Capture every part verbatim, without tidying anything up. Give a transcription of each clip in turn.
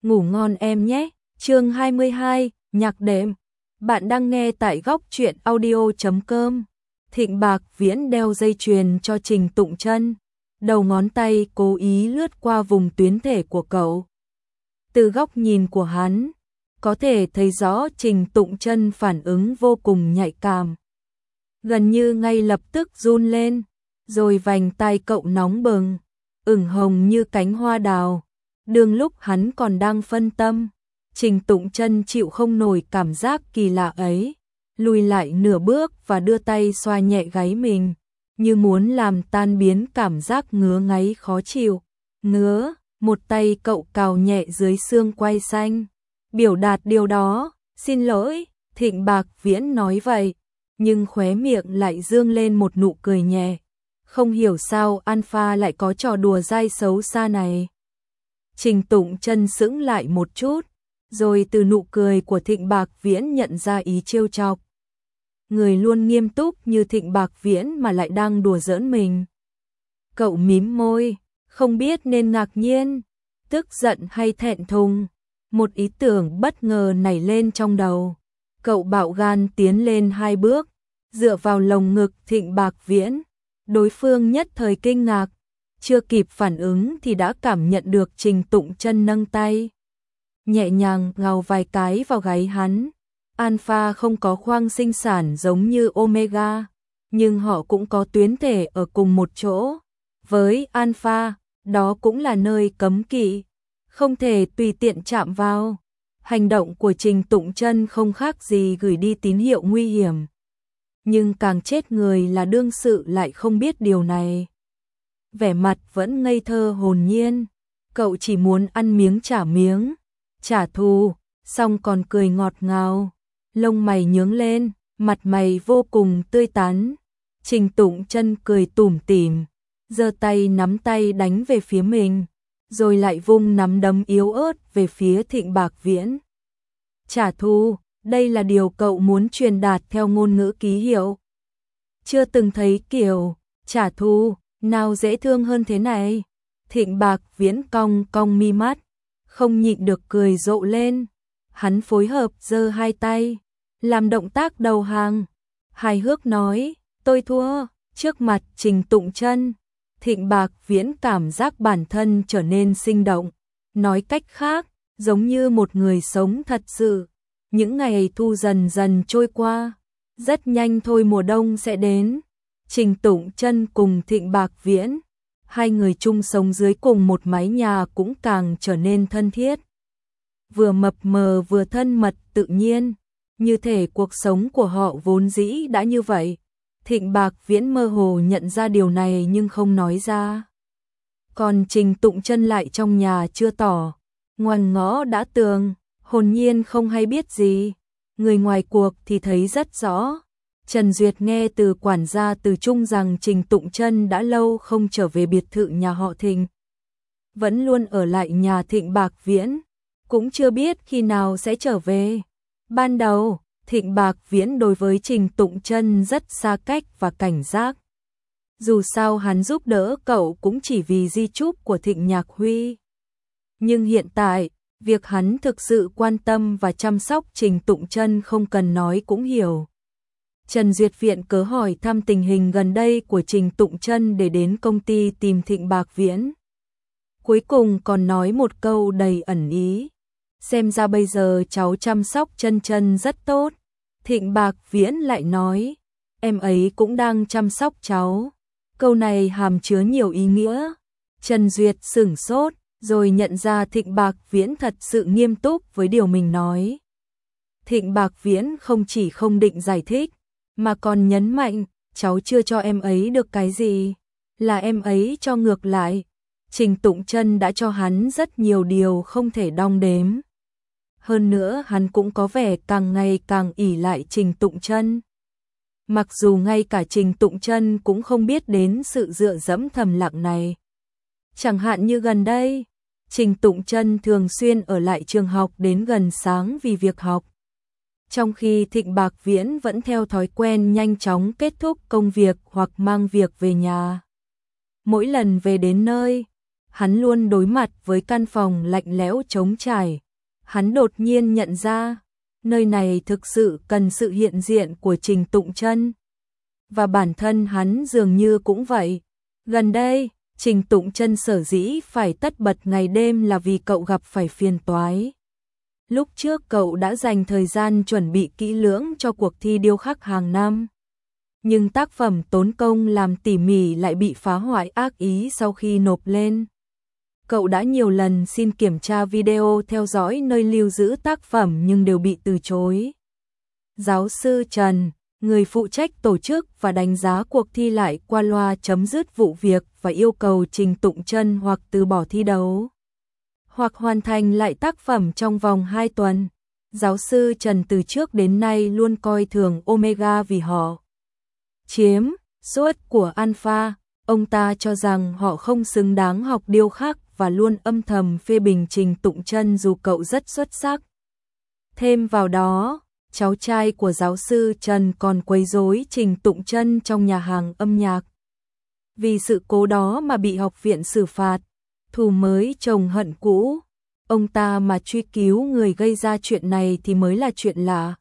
Ngủ ngon em nhé. Chương hai mươi hai, nhạc đệm. Bạn đang nghe tại góc truyện audio chấm com. Thịnh Bạc Viễn đeo dây chuyền cho Trình Tụng Chân, đầu ngón tay cố ý lướt qua vùng tuyến thể của cậu. Từ góc nhìn của hắn, có thể thấy rõ Trình Tụng Chân phản ứng vô cùng nhạy cảm. Gần như ngay lập tức run lên, rồi vành tai cậu nóng bừng, ửng hồng như cánh hoa đào. Đương lúc hắn còn đang phân tâm, Trình Tụng Chân chịu không nổi cảm giác kỳ lạ ấy, lùi lại nửa bước và đưa tay xoa nhẹ gáy mình, như muốn làm tan biến cảm giác ngứa ngáy khó chịu. Ngứa, một tay cậu cào nhẹ dưới xương quai xanh, biểu đạt điều đó. Xin lỗi, Thịnh Bạc Viễn nói vậy, nhưng khóe miệng lại dương lên một nụ cười nhẹ. Không hiểu sao Alpha lại có trò đùa dai xấu xa này. Trình Tụng Chân sững lại một chút, rồi từ nụ cười của Thịnh Bạc Viễn nhận ra ý trêu chọc. Người luôn nghiêm túc như Thịnh Bạc Viễn mà lại đang đùa giỡn mình. Cậu mím môi, không biết nên ngạc nhiên, tức giận hay thẹn thùng. Một ý tưởng bất ngờ nảy lên trong đầu. Cậu bạo gan tiến lên hai bước, dựa vào lồng ngực Thịnh Bạc Viễn. Đối phương nhất thời kinh ngạc, chưa kịp phản ứng thì đã cảm nhận được Trình Tụng Chân nâng tay, nhẹ nhàng gào vài cái vào gáy hắn. Alpha không có khoang sinh sản giống như Omega, nhưng họ cũng có tuyến thể ở cùng một chỗ. Với Alpha, đó cũng là nơi cấm kỵ, không thể tùy tiện chạm vào. Hành động của Trình Tụng Chân không khác gì gửi đi tín hiệu nguy hiểm. Nhưng càng chết người là đương sự lại không biết điều này. Vẻ mặt vẫn ngây thơ hồn nhiên, cậu chỉ muốn ăn miếng trả miếng, trả thù, xong còn cười ngọt ngào, lông mày nhướng lên, mặt mày vô cùng tươi tắn. Trình Tụng Chân cười tủm tỉm, giơ tay nắm tay đánh về phía mình, rồi lại vung nắm đấm yếu ớt về phía Thịnh Bạc Viễn. Trả thù, đây là điều cậu muốn truyền đạt theo ngôn ngữ ký hiệu. Chưa từng thấy kiểu trả thù nào dễ thương hơn thế này. Thịnh Bạc Viễn cong cong mi mắt, không nhịn được cười rộ lên. Hắn phối hợp giơ hai tay, làm động tác đầu hàng, hài hước nói, tôi thua. Trước mặt Trình Tụng Chân, Thịnh Bạc Viễn cảm giác bản thân trở nên sinh động. Nói cách khác, giống như một người sống thật sự. Những ngày thu dần dần trôi qua, rất nhanh thôi mùa đông sẽ đến. Trình Tụng Chân cùng Thịnh Bạc Viễn, hai người chung sống dưới cùng một mái nhà cũng càng trở nên thân thiết. Vừa mập mờ vừa thân mật tự nhiên, như thể cuộc sống của họ vốn dĩ đã như vậy. Thịnh Bạc Viễn mơ hồ nhận ra điều này nhưng không nói ra. Còn Trình Tụng Chân lại trong nhà chưa tỏ, ngoằn ngõ đã tường, hồn nhiên không hay biết gì. Người ngoài cuộc thì thấy rất rõ. Trần Duyệt nghe từ quản gia Từ Trung rằng Trình Tụng Chân đã lâu không trở về biệt thự nhà họ Thịnh, vẫn luôn ở lại nhà Thịnh Bạc Viễn, cũng chưa biết khi nào sẽ trở về. Ban đầu, Thịnh Bạc Viễn đối với Trình Tụng Chân rất xa cách và cảnh giác. Dù sao hắn giúp đỡ cậu cũng chỉ vì di chúc của Thịnh Nhạc Huy. Nhưng hiện tại, việc hắn thực sự quan tâm và chăm sóc Trình Tụng Chân không cần nói cũng hiểu. Trần Duyệt viện cớ hỏi thăm tình hình gần đây của Trình Tụng Chân để đến công ty tìm Thịnh Bạc Viễn. Cuối cùng còn nói một câu đầy ẩn ý. Xem ra bây giờ cháu chăm sóc Chân Chân rất tốt. Thịnh Bạc Viễn lại nói, em ấy cũng đang chăm sóc cháu. Câu này hàm chứa nhiều ý nghĩa. Trần Duyệt sửng sốt, rồi nhận ra Thịnh Bạc Viễn thật sự nghiêm túc với điều mình nói. Thịnh Bạc Viễn không chỉ không định giải thích, mà còn nhấn mạnh, cháu chưa cho em ấy được cái gì, là em ấy cho ngược lại. Trình Tụng Chân đã cho hắn rất nhiều điều không thể đong đếm. Hơn nữa hắn cũng có vẻ càng ngày càng ỷ lại Trình Tụng Chân. Mặc dù ngay cả Trình Tụng Chân cũng không biết đến sự dựa dẫm thầm lặng này. Chẳng hạn như gần đây, Trình Tụng Chân thường xuyên ở lại trường học đến gần sáng vì việc học. Trong khi Thịnh Bạc Viễn vẫn theo thói quen nhanh chóng kết thúc công việc hoặc mang việc về nhà. Mỗi lần về đến nơi, hắn luôn đối mặt với căn phòng lạnh lẽo trống trải. Hắn đột nhiên nhận ra, nơi này thực sự cần sự hiện diện của Trình Tụng Chân. Và bản thân hắn dường như cũng vậy. Gần đây, Trình Tụng Chân sở dĩ phải tất bật ngày đêm là vì cậu gặp phải phiền toái. Lúc trước cậu đã dành thời gian chuẩn bị kỹ lưỡng cho cuộc thi điêu khắc hàng năm. Nhưng tác phẩm tốn công làm tỉ mỉ lại bị phá hoại ác ý sau khi nộp lên. Cậu đã nhiều lần xin kiểm tra video theo dõi nơi lưu giữ tác phẩm nhưng đều bị từ chối. Giáo sư Trần, người phụ trách tổ chức và đánh giá cuộc thi, lại qua loa chấm dứt vụ việc và yêu cầu Trình Tụng Chân hoặc từ bỏ thi đấu, hoặc hoàn thành lại tác phẩm trong vòng hai tuần. Giáo sư Trần từ trước đến nay luôn coi thường Omega vì họ chiếm suất của Alpha. Ông ta cho rằng họ không xứng đáng học điêu khắc và luôn âm thầm phê bình Trình Tụng Chân dù cậu rất xuất sắc. Thêm vào đó, cháu trai của giáo sư Trần còn quấy rối Trình Tụng Chân trong nhà hàng âm nhạc. Vì sự cố đó mà bị học viện xử phạt. Thù mới chồng hận cũ. Ông ta mà truy cứu người gây ra chuyện này thì mới là chuyện lạ.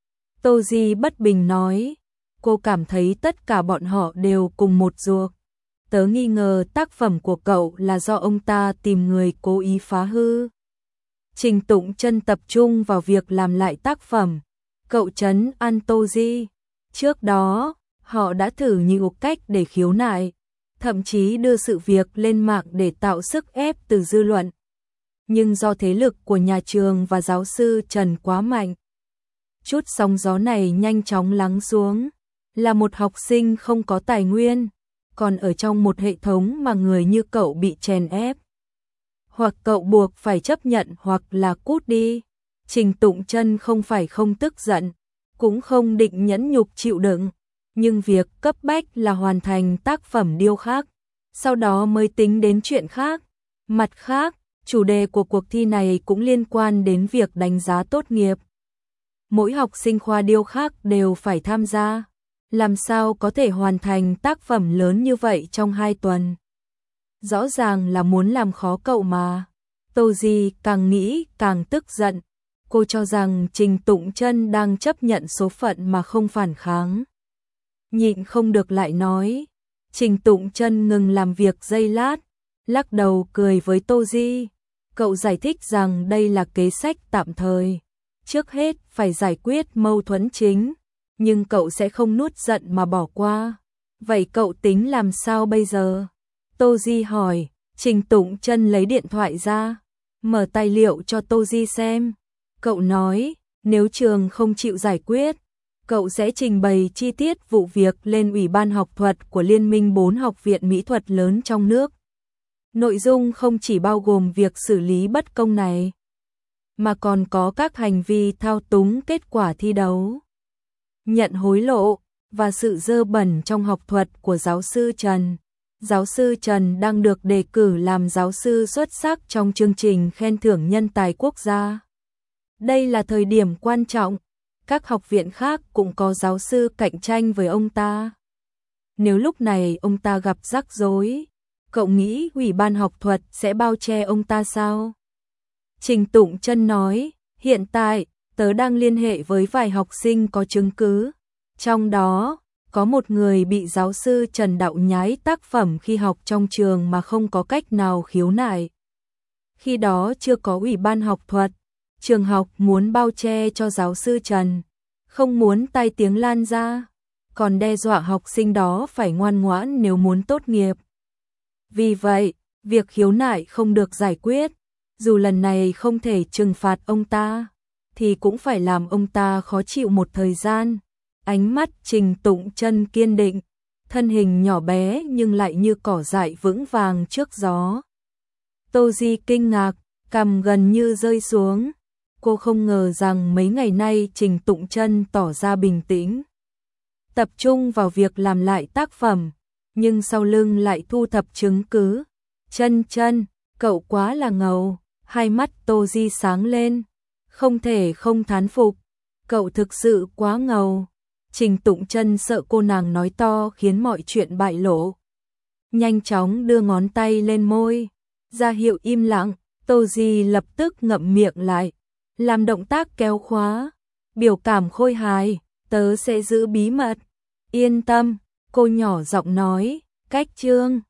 Tô Di bất bình nói, cô cảm thấy tất cả bọn họ đều cùng một ruột. Tớ nghi ngờ tác phẩm của cậu là do ông ta tìm người cố ý phá hư. Trình Tụng Chân tập trung vào việc làm lại tác phẩm. Cậu trấn an Tô Di. Trước đó, họ đã thử nhiều cách để khiếu nại, thậm chí đưa sự việc lên mạng để tạo sức ép từ dư luận. Nhưng do thế lực của nhà trường và giáo sư Trần quá mạnh, chút sóng gió này nhanh chóng lắng xuống. Là một học sinh không có tài nguyên, còn ở trong một hệ thống mà người như cậu bị chèn ép. Hoặc cậu buộc phải chấp nhận hoặc là cút đi. Trình Tụng Chân không phải không tức giận, cũng không định nhẫn nhục chịu đựng, nhưng việc cấp bách là hoàn thành tác phẩm điêu khắc, sau đó mới tính đến chuyện khác. Mặt khác, chủ đề của cuộc thi này cũng liên quan đến việc đánh giá tốt nghiệp. Mỗi học sinh khoa điêu khắc đều phải tham gia. Làm sao có thể hoàn thành tác phẩm lớn như vậy trong hai tuần? Rõ ràng là muốn làm khó cậu mà. Tô Di càng nghĩ càng tức giận. Cô cho rằng Trình Tụng Chân đang chấp nhận số phận mà không phản kháng. Nhịn không được lại nói. Trình Tụng Chân ngừng làm việc giây lát, lắc đầu cười với Tô Di. Cậu giải thích rằng đây là kế sách tạm thời. Trước hết phải giải quyết mâu thuẫn chính, nhưng cậu sẽ không nuốt giận mà bỏ qua. Vậy cậu tính làm sao bây giờ? Tô Di hỏi. Trình Tụng Chân lấy điện thoại ra, mở tài liệu cho Tô Di xem. Cậu nói, nếu trường không chịu giải quyết, cậu sẽ trình bày chi tiết vụ việc lên Ủy ban học thuật của Liên minh bốn học viện mỹ thuật lớn trong nước. Nội dung không chỉ bao gồm việc xử lý bất công này, mà còn có các hành vi thao túng kết quả thi đấu, nhận hối lộ và sự dơ bẩn trong học thuật của giáo sư Trần. Giáo sư Trần đang được đề cử làm giáo sư xuất sắc trong chương trình khen thưởng nhân tài quốc gia. Đây là thời điểm quan trọng, các học viện khác cũng có giáo sư cạnh tranh với ông ta. Nếu lúc này ông ta gặp rắc rối, cậu nghĩ Ủy ban học thuật sẽ bao che ông ta sao? Trình Tụng Chân nói, hiện tại, tớ đang liên hệ với vài học sinh có chứng cứ. Trong đó, có một người bị giáo sư Trần đạo nhái tác phẩm khi học trong trường mà không có cách nào khiếu nại. Khi đó chưa có Ủy ban học thuật, trường học muốn bao che cho giáo sư Trần, không muốn tai tiếng lan ra, còn đe dọa học sinh đó phải ngoan ngoãn nếu muốn tốt nghiệp. Vì vậy, việc khiếu nại không được giải quyết, dù lần này không thể trừng phạt ông ta, thì cũng phải làm ông ta khó chịu một thời gian. Ánh mắt Trình Tụng Chân kiên định, thân hình nhỏ bé nhưng lại như cỏ dại vững vàng trước gió. Tô Di kinh ngạc, cằm gần như rơi xuống. Cô không ngờ rằng mấy ngày nay Trình Tụng Chân tỏ ra bình tĩnh, tập trung vào việc làm lại tác phẩm, nhưng sau lưng lại thu thập chứng cứ. Chân Chân, cậu quá là ngầu. Hai mắt Tô Di sáng lên, không thể không thán phục. Cậu thực sự quá ngầu. Trình Tụng Chân sợ cô nàng nói to khiến mọi chuyện bại lộ, nhanh chóng đưa ngón tay lên môi. Ra hiệu im lặng, Tô Di lập tức ngậm miệng lại, làm động tác kéo khóa, biểu cảm khôi hài, tớ sẽ giữ bí mật. Yên tâm, cô nhỏ giọng nói, cách chương